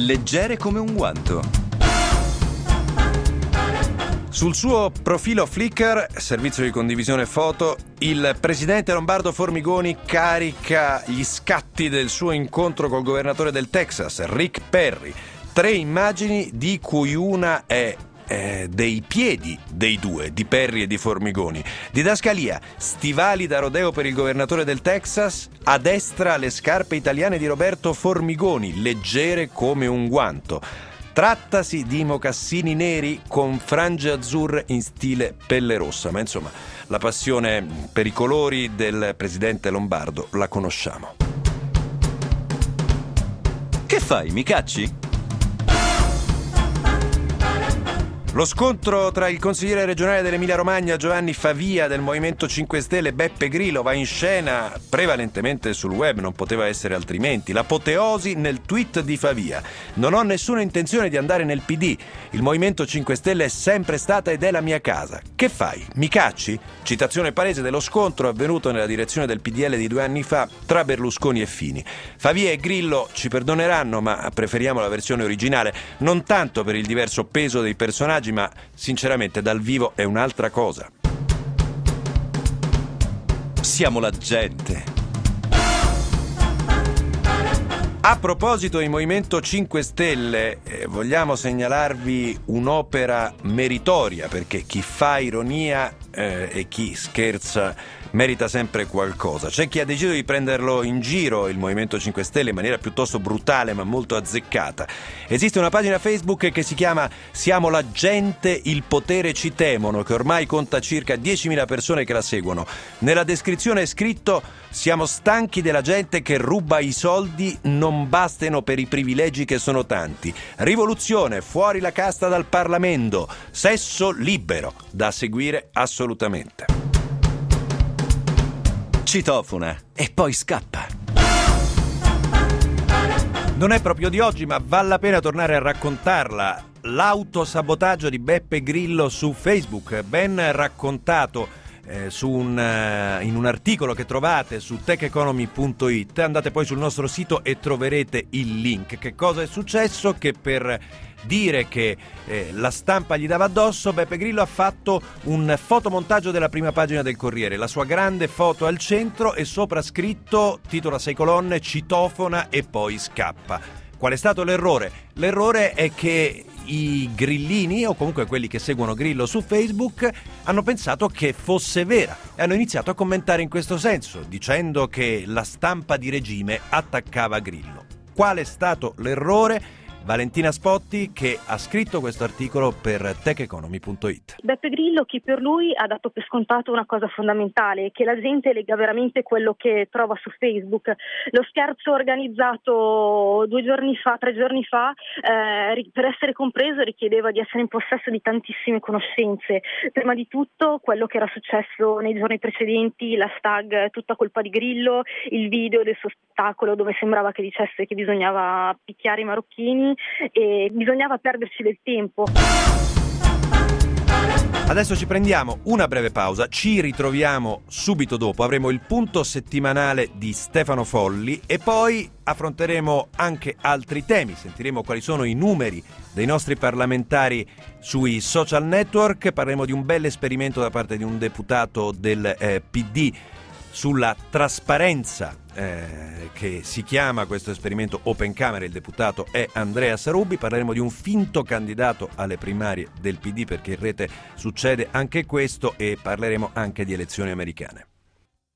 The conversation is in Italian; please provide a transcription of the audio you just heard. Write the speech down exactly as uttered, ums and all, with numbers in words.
Leggere come un guanto. Sul suo profilo Flickr, servizio di condivisione foto, il presidente lombardo Formigoni carica gli scatti del suo incontro col governatore del Texas, Rick Perry. Tre immagini di cui una è eh, dei piedi dei due, di Perry e di Formigoni. Didascalia, stivali da rodeo per il governatore del Texas, a destra le scarpe italiane di Roberto Formigoni, leggere come un guanto. Trattasi di mocassini neri con frange azzurre in stile pelle rossa, ma insomma la passione per i colori del presidente lombardo la conosciamo. Che fai, mi cacci? Lo scontro tra il consigliere regionale dell'Emilia Romagna Giovanni Favia del Movimento cinque Stelle e Beppe Grillo va in scena prevalentemente sul web, non poteva essere altrimenti. L'apoteosi nel tweet di Favia: non ho nessuna intenzione di andare nel P D, il Movimento cinque Stelle è sempre stata ed è la mia casa. Che fai? Mi cacci? Citazione palese dello scontro avvenuto nella direzione del P D L di due anni fa tra Berlusconi e Fini. Favia e Grillo ci perdoneranno, ma preferiamo la versione originale, non tanto per il diverso peso dei personaggi, ma sinceramente dal vivo è un'altra cosa. Siamo la gente. A proposito di Movimento cinque Stelle, eh, vogliamo segnalarvi un'opera meritoria, perché chi fa ironia eh, e chi scherza merita sempre qualcosa. C'è chi ha deciso di prenderlo in giro, il Movimento cinque Stelle, in maniera piuttosto brutale ma molto azzeccata. Esiste una pagina Facebook che si chiama Siamo la gente, il potere ci temono, che ormai conta circa diecimila persone che la seguono. Nella descrizione è scritto: siamo stanchi della gente che ruba i soldi, non bastano per i privilegi che sono tanti. Rivoluzione, fuori la casta dal Parlamento, sesso libero, da seguire assolutamente. Citofona e poi scappa. Non è proprio di oggi, ma vale la pena tornare a raccontarla. L'autosabotaggio di Beppe Grillo su Facebook, ben raccontato eh, su un, uh, in un articolo che trovate su tech economy punto it. Andate poi sul nostro sito e troverete il link. Che cosa è successo? Che per dire che eh, la stampa gli dava addosso, Beppe Grillo ha fatto un fotomontaggio della prima pagina del Corriere, la sua grande foto al centro e sopra scritto, titolo a sei colonne, citofona e poi scappa. Qual è stato l'errore? L'errore è che i grillini, o comunque quelli che seguono Grillo su Facebook, hanno pensato che fosse vera e hanno iniziato a commentare in questo senso, dicendo che la stampa di regime attaccava Grillo. Qual è stato l'errore? Valentina Spotti, che ha scritto questo articolo per tech economy punto it. Beppe Grillo, chi per lui ha dato per scontato una cosa fondamentale, che la gente lega veramente quello che trova su Facebook. Lo scherzo organizzato due giorni fa, tre giorni fa, eh, per essere compreso richiedeva di essere in possesso di tantissime conoscenze. Prima di tutto quello che era successo nei giorni precedenti, l'hashtag tutta colpa di Grillo, il video del suo spettacolo dove sembrava che dicesse che bisognava picchiare i marocchini, e bisognava perderci del tempo. Adesso ci prendiamo una breve pausa, ci ritroviamo subito dopo, avremo il punto settimanale di Stefano Folli e poi affronteremo anche altri temi, sentiremo quali sono i numeri dei nostri parlamentari sui social network, parleremo di un bel esperimento da parte di un deputato del eh, P D sulla trasparenza, eh, che si chiama questo esperimento Open Camera. Il deputato è Andrea Sarubbi. Parleremo di un finto candidato alle primarie del P D, perché in rete succede anche questo, e parleremo anche di elezioni americane.